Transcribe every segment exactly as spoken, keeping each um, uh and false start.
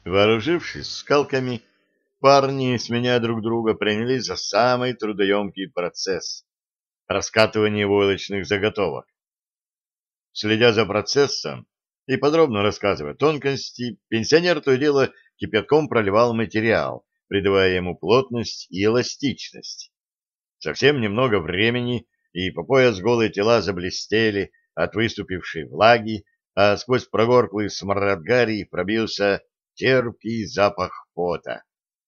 Вооружившись скалками, парни, сменяя друг друга, принялись за самый трудоемкий процесс — раскатывание войлочных заготовок. Следя за процессом и подробно рассказывая тонкости, пенсионер то и дело кипятком проливал материал, придавая ему плотность и эластичность. Совсем немного времени, и по пояс голые тела заблестели от выступившей влаги, а сквозь прогорклый смрад гари пробился терпкий запах пота.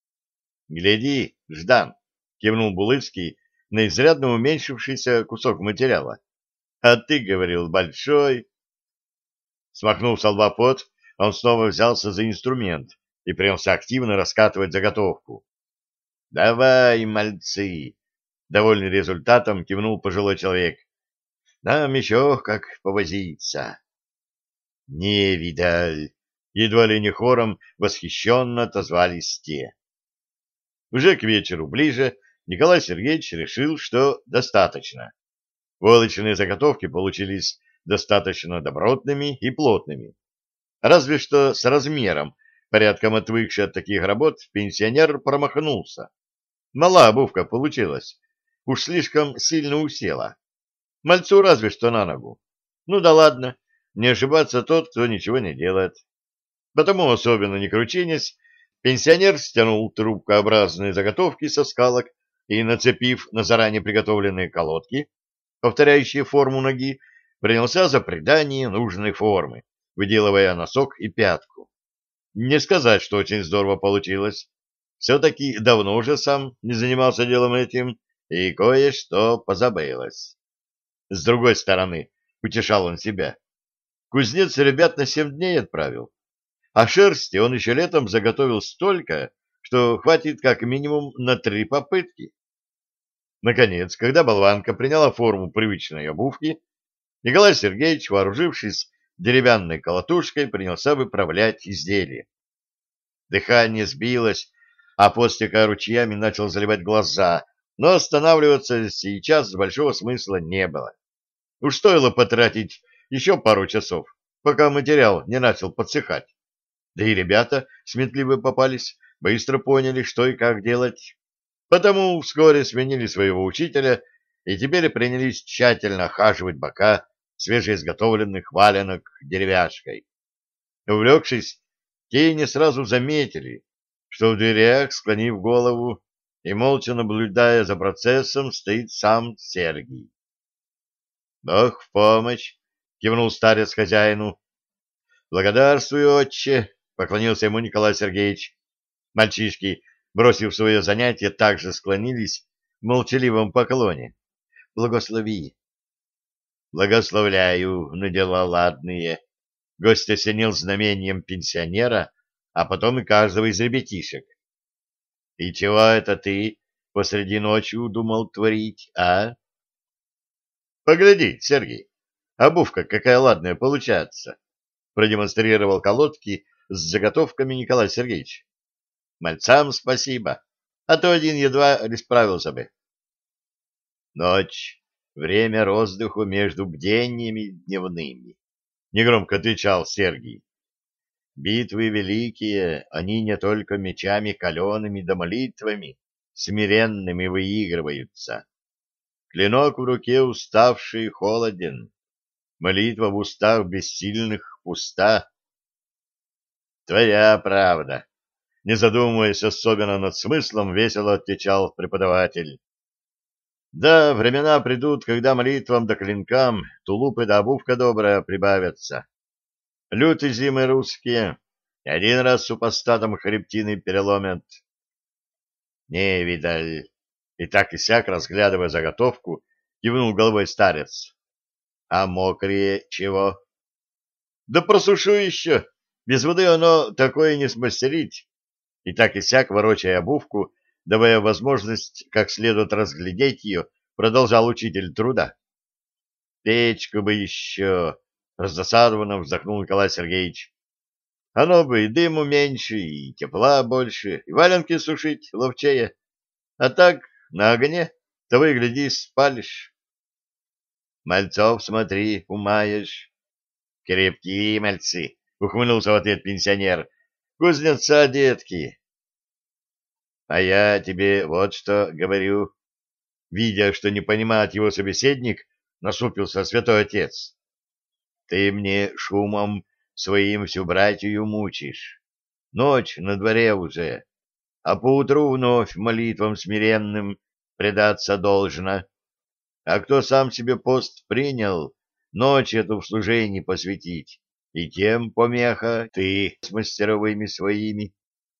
— Гляди, Ждан! — кивнул Булыцкий на изрядно уменьшившийся кусок материала. — А ты говорил, большой. Смахнув со лба пот, он снова взялся за инструмент и принялся активно раскатывать заготовку. — Давай, мальцы! — довольный результатом кивнул пожилой человек. — Нам еще как повозиться. — Не видаль! — едва ли не хором восхищенно отозвались те. Уже к вечеру ближе Николай Сергеевич решил, что достаточно. Войлочные заготовки получились достаточно добротными и плотными. Разве что с размером, порядком отвыкший от таких работ, пенсионер промахнулся. Мала обувка получилась, уж слишком сильно усела. Мальцу разве что на ногу. Ну да ладно, не ошибаться тот, кто ничего не делает. Потому, особенно не кручинясь, пенсионер стянул трубкообразные заготовки со скалок и, нацепив на заранее приготовленные колодки, повторяющие форму ноги, принялся за придание нужной формы, выделывая носок и пятку. Не сказать, что очень здорово получилось. Все-таки давно уже сам не занимался делом этим, и кое-что позабылось. С другой стороны, утешал он себя, кузнец ребят на семь дней отправил, а шерсти он еще летом заготовил столько, что хватит как минимум на три попытки. Наконец, когда болванка приняла форму привычной обувки, Николай Сергеевич, вооружившись деревянной колотушкой, принялся выправлять изделие. Дыхание сбилось, а пот, стекая ручьями, начал заливать глаза, но останавливаться сейчас большого смысла не было. Уж стоило потратить еще пару часов, пока материал не начал подсыхать. Да и ребята сметливые попались, быстро поняли, что и как делать. Потому вскоре сменили своего учителя и теперь принялись тщательно охаживать бока свежеизготовленных валенок деревяшкой. Увлекшись, те не сразу заметили, что в дверях, склонив голову и молча наблюдая за процессом, стоит сам Сергий. — Бог в помощь! — кивнул старец хозяину. — Благодарствую, отче! — поклонился ему Николай Сергеевич. Мальчишки, бросив свое занятие, также склонились в молчаливом поклоне. — Благослови! — Благословляю на дела ладные! Гость осенил знамением пенсионера, а потом и каждого из ребятишек. — И чего это ты посреди ночи удумал творить, а? — Погляди, Сергей, обувка какая ладная получается! — продемонстрировал колодки с заготовками Николай Сергеевич. — Мальцам спасибо, а то один едва ли справился бы. — Ночь — время роздыху между бдениями дневными, — негромко отвечал Сергий. Битвы великие, они не только мечами калеными да молитвами смиренными выигрываются. Клинок в руке уставший и холоден, молитва в устах бессильных пуста. Твоя правда, не задумываясь особенно над смыслом, весело отвечал преподаватель. Да, времена придут, когда молитвам да клинкам тулупы да обувка добрая прибавятся. Люты зимы русские один раз супостатом хребтины переломят. Не, видаль. И так и сяк, разглядывая заготовку, кивнул головой старец. А мокрые чего? Да просушу еще. Без воды оно такое не смастерить. И так и сяк, ворочая обувку, давая возможность как следует разглядеть ее, продолжал учитель труда. Печку бы еще, раздосадованно вздохнул Николай Сергеевич. Оно бы и дыму меньше, и тепла больше, и валенки сушить ловчее. А так, на огне, того и гляди, спалишь. Мальцов, смотри, умаешь. Крепкие мальцы, ухмыльнулся в ответ пенсионер. кузнеца, детки. А я тебе вот что говорю. Видя, что не понимает его собеседник, насупился святой отец. Ты мне шумом своим всю братью мучишь. Ночь на дворе уже, а поутру вновь молитвам смиренным предаться должно. А кто сам себе пост принял, ночь эту в служении посвятить, и тем помеха ты с мастеровыми своими.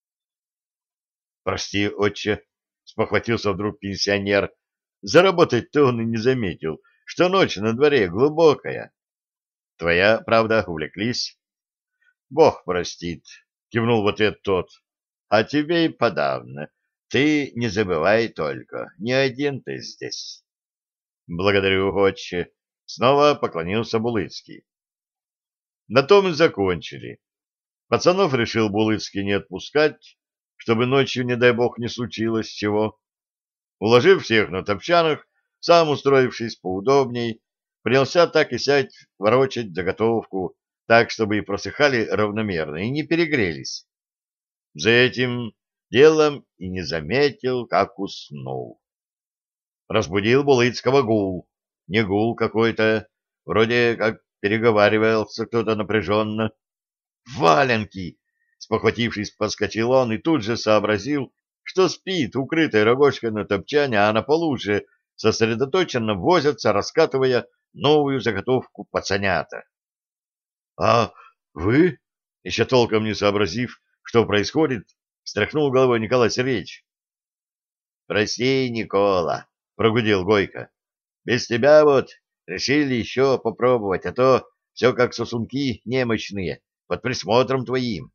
Прости, отче, спохватился вдруг пенсионер. Заработать-то он и не заметил, что ночь на дворе глубокая. Твоя, правда, увлеклись. Бог простит, кивнул в ответ тот. А тебе и подавно. Ты не забывай только, не один ты здесь. Благодарю, отче. Снова поклонился Булыцкий. На том и закончили. Пацанов решил Булыцкий не отпускать, чтобы ночью, не дай бог, не случилось чего. Уложив всех на топчанах, сам, устроившись поудобней, принялся так и сядь ворочать заготовку, так, чтобы и просыхали равномерно, и не перегрелись. За этим делом и не заметил, как уснул. Разбудил Булыцкого гул. Не гул какой-то, вроде как переговаривался кто-то напряженно. «Валенки!» — спохватившись, подскочил он и тут же сообразил, что спит, укрытой рогожкой на топчане, а на полу уже сосредоточенно возятся, раскатывая новую заготовку пацанята. — А вы? — еще толком не сообразив, что происходит, встряхнул головой Николай Сергеевич. — Прости, Никола, — прогудел Гойко. — Без тебя вот решили еще попробовать, а то все как сосунки немощные, под присмотром твоим.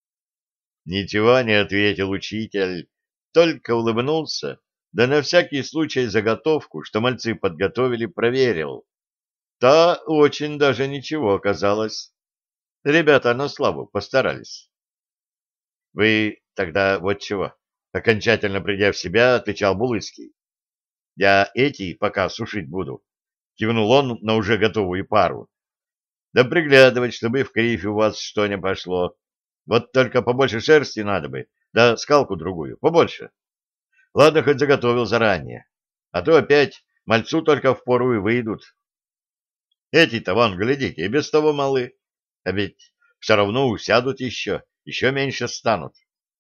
Ничего не ответил учитель, только улыбнулся, да на всякий случай заготовку, что мальцы подготовили, проверил. Та очень даже ничего оказалось. Ребята на славу постарались. — Вы тогда вот чего? — окончательно придя в себя, отвечал Булыцкий. — Я эти пока сушить буду. Кивнул он на уже готовую пару. — Да приглядывать, чтобы в крифе у вас что не пошло. Вот только побольше шерсти надо бы, да скалку другую, побольше. Ладно, хоть заготовил заранее, а то опять мальцу только впору и выйдут. Эти-то, вон, глядите, и без того малы, а ведь все равно усядут еще, еще меньше станут.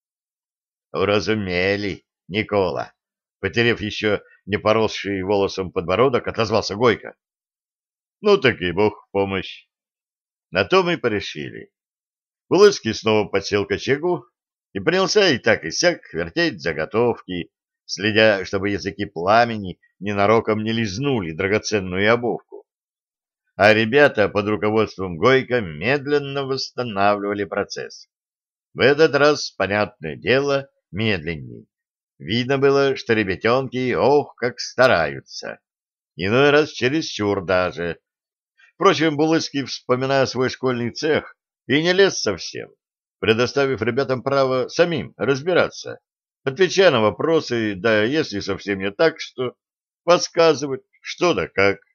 Уразумели, Никола, потеряв еще не поросший волосом подбородок, отозвался Гойко. Ну так и бог в помощь. На то мы порешили. Булыцкий снова подсел к очагу и принялся и так и сяк вертеть заготовки, следя, чтобы языки пламени ненароком не лизнули драгоценную обувку. А ребята под руководством Гойко медленно восстанавливали процесс. В этот раз, понятное дело, медленней. Видно было, что ребятенки, ох, как стараются. Иной раз чересчур даже. Впрочем, Булыцкий, вспоминая свой школьный цех, и не лез совсем, предоставив ребятам право самим разбираться, отвечая на вопросы, да если совсем не так, что подсказывать, что да как.